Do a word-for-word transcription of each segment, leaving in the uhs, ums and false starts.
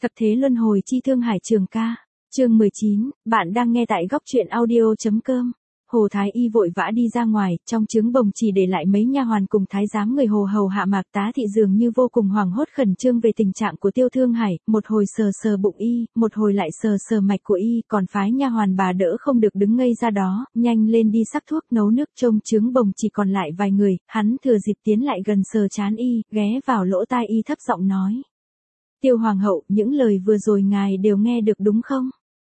Thập thế luân hồi chi Thương Hải Trường ca. Chương mười chín, bạn đang nghe tại góc truyện audio.com. Hồ Thái Y vội vã đi ra ngoài, trong trướng bồng chỉ để lại mấy nha hoàn cùng thái giám người Hồ hầu hạ Mạc Tá Thị dường như vô cùng hoảng hốt khẩn trương về tình trạng của Tiêu Thương Hải, một hồi sờ sờ bụng y, một hồi lại sờ sờ mạch của y, còn phái nha hoàn bà đỡ không được đứng ngây ra đó, nhanh lên đi sắc thuốc nấu nước. Trông trướng bồng chỉ còn lại vài người, hắn thừa dịp tiến lại gần sờ trán y, ghé vào lỗ tai y thấp giọng nói: Tiêu hoàng hậu, những lời vừa rồi ngài đều nghe được đúng không?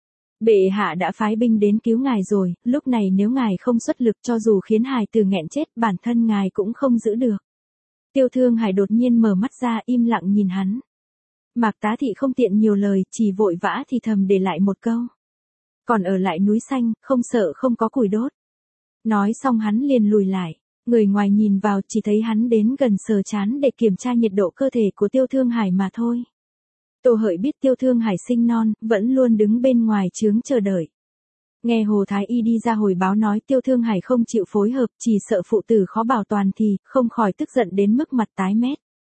Bệ hạ đã phái binh đến cứu ngài rồi, lúc này nếu ngài không xuất lực cho dù khiến hài tử nghẹn chết, bản thân ngài cũng không giữ được. Tiêu Thương Hải đột nhiên mở mắt ra, im lặng nhìn hắn. Mạc Tá Thị không tiện nhiều lời, chỉ vội vã thì thầm để lại một câu: Còn ở lại núi xanh, không sợ không có củi đốt. Nói xong hắn liền lùi lại. Người ngoài nhìn vào chỉ thấy hắn đến gần sờ trán để kiểm tra nhiệt độ cơ thể của Tiêu Thương Hải mà thôi. Tô Hợi biết Tiêu Thương Hải sinh non, vẫn luôn đứng bên ngoài trướng chờ đợi. Nghe Hồ Thái Y đi ra hồi báo nói Tiêu Thương Hải không chịu phối hợp, chỉ sợ phụ tử khó bảo toàn thì, không khỏi tức giận đến mức mặt tái mét.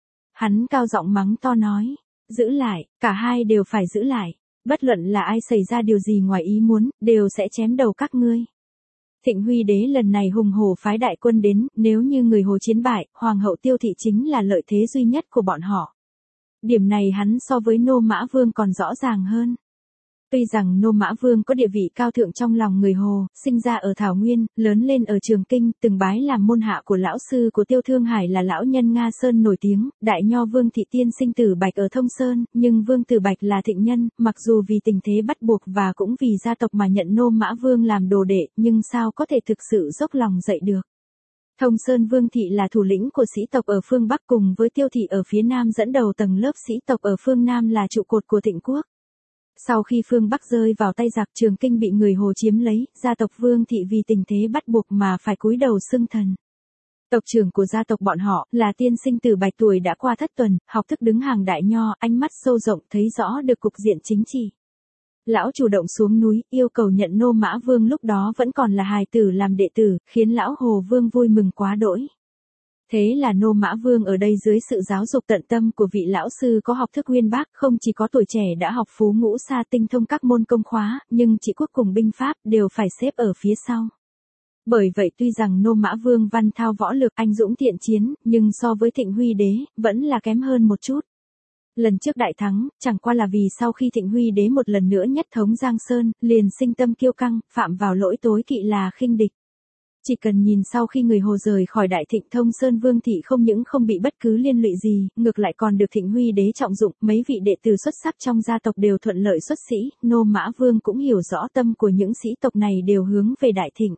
Hắn cao giọng mắng to nói: Giữ lại, cả hai đều phải giữ lại. Bất luận là ai xảy ra điều gì ngoài ý muốn, đều sẽ chém đầu các ngươi. Thịnh Huy Đế lần này hùng hổ phái đại quân đến, nếu như người Hồ chiến bại, Hoàng hậu Tiêu Thị chính là lợi thế duy nhất của bọn họ. Điểm này hắn so với Nô Mã Vương còn rõ ràng hơn. Tuy rằng Nô Mã Vương có địa vị cao thượng trong lòng người Hồ, sinh ra ở Thảo Nguyên, lớn lên ở Trường Kinh, từng bái làm môn hạ của lão sư của Tiêu Thương Hải là lão nhân Nga Sơn nổi tiếng, đại nho Vương Thị Tiên sinh Tử Bạch ở Thông Sơn, nhưng Vương Tử Bạch là thịnh nhân, mặc dù vì tình thế bắt buộc và cũng vì gia tộc mà nhận Nô Mã Vương làm đồ đệ, nhưng sao có thể thực sự dốc lòng dạy được. Thông Sơn Vương Thị là thủ lĩnh của sĩ tộc ở phương Bắc cùng với Tiêu Thị ở phía Nam dẫn đầu tầng lớp sĩ tộc ở phương Nam là trụ cột của Thịnh Quốc. Sau khi phương Bắc rơi vào tay giặc Trường Kinh bị người Hồ chiếm lấy, gia tộc Vương Thị vì tình thế bắt buộc mà phải cúi đầu xưng thần. Tộc trưởng của gia tộc bọn họ là tiên sinh Tử Bạch tuổi đã qua thất tuần, học thức đứng hàng đại nho, ánh mắt sâu rộng thấy rõ được cục diện chính trị. Lão chủ động xuống núi, yêu cầu nhận Nô Mã Vương lúc đó vẫn còn là hài tử làm đệ tử, khiến lão Hồ Vương vui mừng quá đỗi. Thế là Nô Mã Vương ở đây dưới sự giáo dục tận tâm của vị lão sư có học thức uyên bác, không chỉ có tuổi trẻ đã học phú ngũ xa tinh thông các môn công khóa, nhưng chỉ quốc cùng binh pháp đều phải xếp ở phía sau. Bởi vậy tuy rằng Nô Mã Vương văn thao võ lược anh dũng thiện chiến, nhưng so với Thịnh Huy Đế, vẫn là kém hơn một chút. Lần trước đại thắng, chẳng qua là vì sau khi Thịnh Huy Đế một lần nữa nhất thống Giang Sơn, liền sinh tâm kiêu căng, phạm vào lỗi tối kỵ là khinh địch. Chỉ cần nhìn sau khi người Hồ rời khỏi Đại Thịnh Thông Sơn Vương Thị không những không bị bất cứ liên lụy gì, ngược lại còn được Thịnh Huy Đế trọng dụng, mấy vị đệ tử xuất sắc trong gia tộc đều thuận lợi xuất sĩ, Nô Mã Vương cũng hiểu rõ tâm của những sĩ tộc này đều hướng về Đại Thịnh.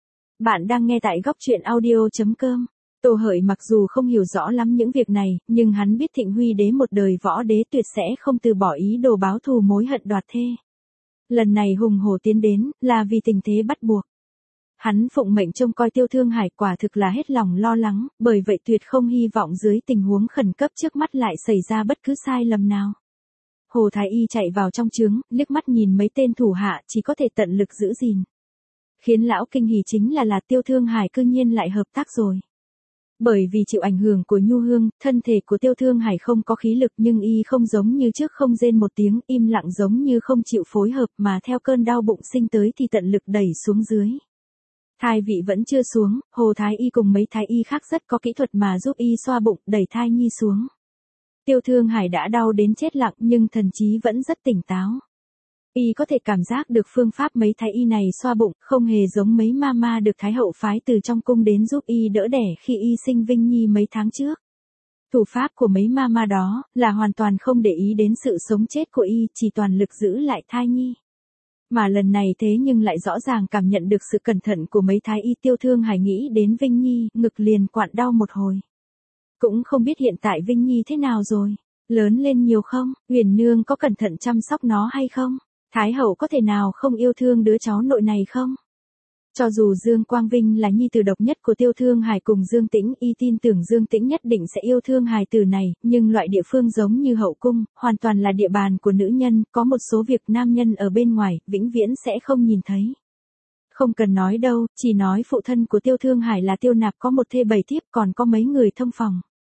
Bạn đang nghe tại góc truyện audio.com. Tô Hợi mặc dù không hiểu rõ lắm những việc này, nhưng hắn biết Thịnh Huy Đế một đời võ đế tuyệt sẽ không từ bỏ ý đồ báo thù mối hận đoạt thê. Lần này hùng hổ tiến đến, là vì tình thế bắt buộc. Hắn phụng mệnh trông coi Tiêu Thương Hải quả thực là hết lòng lo lắng, bởi vậy tuyệt không hy vọng dưới tình huống khẩn cấp trước mắt lại xảy ra bất cứ sai lầm nào. Hồ Thái Y chạy vào trong trướng, liếc mắt nhìn mấy tên thủ hạ chỉ có thể tận lực giữ gìn. Khiến lão kinh hỉ chính là là Tiêu Thương Hải cư nhiên lại hợp tác rồi. Bởi vì chịu ảnh hưởng của nhu hương, thân thể của Tiêu Thương Hải không có khí lực nhưng y không giống như trước không rên một tiếng, im lặng giống như không chịu phối hợp mà theo cơn đau bụng sinh tới thì tận lực đẩy xuống dưới. Thai vị vẫn chưa xuống, Hồ Thái Y cùng mấy thái y khác rất có kỹ thuật mà giúp y xoa bụng, đẩy thai nhi xuống. Tiêu Thương Hải đã đau đến chết lặng nhưng thần trí vẫn rất tỉnh táo. Y có thể cảm giác được phương pháp mấy thái y này xoa bụng, không hề giống mấy ma ma được Thái hậu phái từ trong cung đến giúp y đỡ đẻ khi y sinh Vinh Nhi mấy tháng trước. Thủ pháp của mấy ma ma đó, là hoàn toàn không để ý đến sự sống chết của y, chỉ toàn lực giữ lại thai nhi. Mà lần này thế nhưng lại rõ ràng cảm nhận được sự cẩn thận của mấy thái y. Tiêu Thương Hải nghĩ đến Vinh Nhi, ngực liền quặn đau một hồi. Cũng không biết hiện tại Vinh Nhi thế nào rồi, lớn lên nhiều không, Huyền Nương có cẩn thận chăm sóc nó hay không? Thái hậu có thể nào không yêu thương đứa cháu nội này không? Cho dù Dương Quang Vinh là nhi tử độc nhất của Tiêu Thương Hải cùng Dương Tĩnh, y tin tưởng Dương Tĩnh nhất định sẽ yêu thương hài tử này, nhưng loại địa phương giống như hậu cung, hoàn toàn là địa bàn của nữ nhân, có một số việc nam nhân ở bên ngoài, vĩnh viễn sẽ không nhìn thấy. Không cần nói đâu, chỉ nói phụ thân của Tiêu Thương Hải là Tiêu Nạp có một thê bảy thiếp còn có mấy người thông phòng.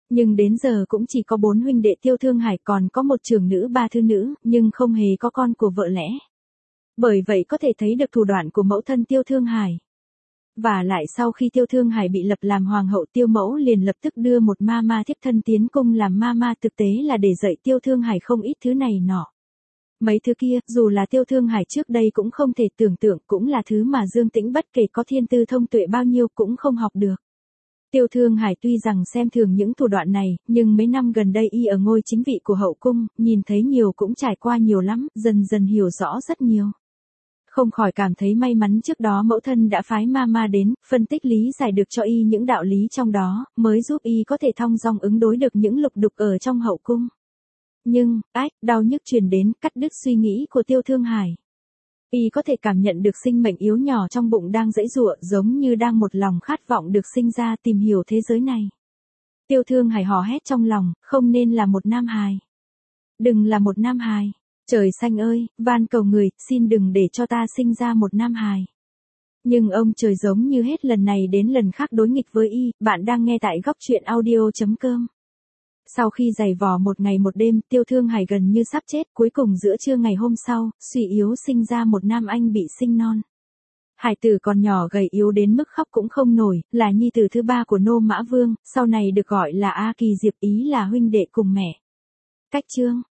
Nhưng đến giờ cũng chỉ có bốn huynh đệ Tiêu Thương Hải, còn có một trưởng nữ ba thư nữ, nhưng không hề có con của vợ lẽ. Bởi vậy có thể thấy được thủ đoạn của mẫu thân Tiêu Thương Hải. Và lại sau khi Tiêu Thương Hải bị lập làm hoàng hậu, Tiêu mẫu liền lập tức đưa một ma ma thiếp thân tiến cung làm ma ma, thực tế là để dạy Tiêu Thương Hải không ít thứ này nọ. Mấy thứ kia, dù là Tiêu Thương Hải trước đây cũng không thể tưởng tượng, cũng là thứ mà Dương Tĩnh bất kể có thiên tư thông tuệ bao nhiêu cũng không học được. Tiêu Thương Hải tuy rằng xem thường những thủ đoạn này, nhưng mấy năm gần đây y ở ngôi chính vị của hậu cung, nhìn thấy nhiều cũng trải qua nhiều lắm, dần dần hiểu rõ rất nhiều. Không khỏi cảm thấy may mắn trước đó mẫu thân đã phái ma ma đến, phân tích lý giải được cho y những đạo lý trong đó, mới giúp y có thể thong dong ứng đối được những lục đục ở trong hậu cung. Nhưng, ách, đau nhức truyền đến, cắt đứt suy nghĩ của Tiêu Thương Hải. Y có thể cảm nhận được sinh mệnh yếu nhỏ trong bụng đang giãy giụa, giống như đang một lòng khát vọng được sinh ra tìm hiểu thế giới này. Tiêu Thương Hải hò hét trong lòng, không nên là một nam hài. Đừng là một nam hài. Trời xanh ơi, van cầu người, xin đừng để cho ta sinh ra một nam hài. Nhưng ông trời giống như hết lần này đến lần khác đối nghịch với y. Bạn đang nghe tại góc truyện audio chấm com. Sau khi giày vò một ngày một đêm, Tiêu Thương Hải gần như sắp chết, cuối cùng giữa trưa ngày hôm sau, suy yếu sinh ra một nam anh bị sinh non. Hải tử còn nhỏ gầy yếu đến mức khóc cũng không nổi, là nhi tử thứ ba của Nô Mã Vương, sau này được gọi là A Kỳ Diệp, ý là huynh đệ cùng mẹ. Cách chương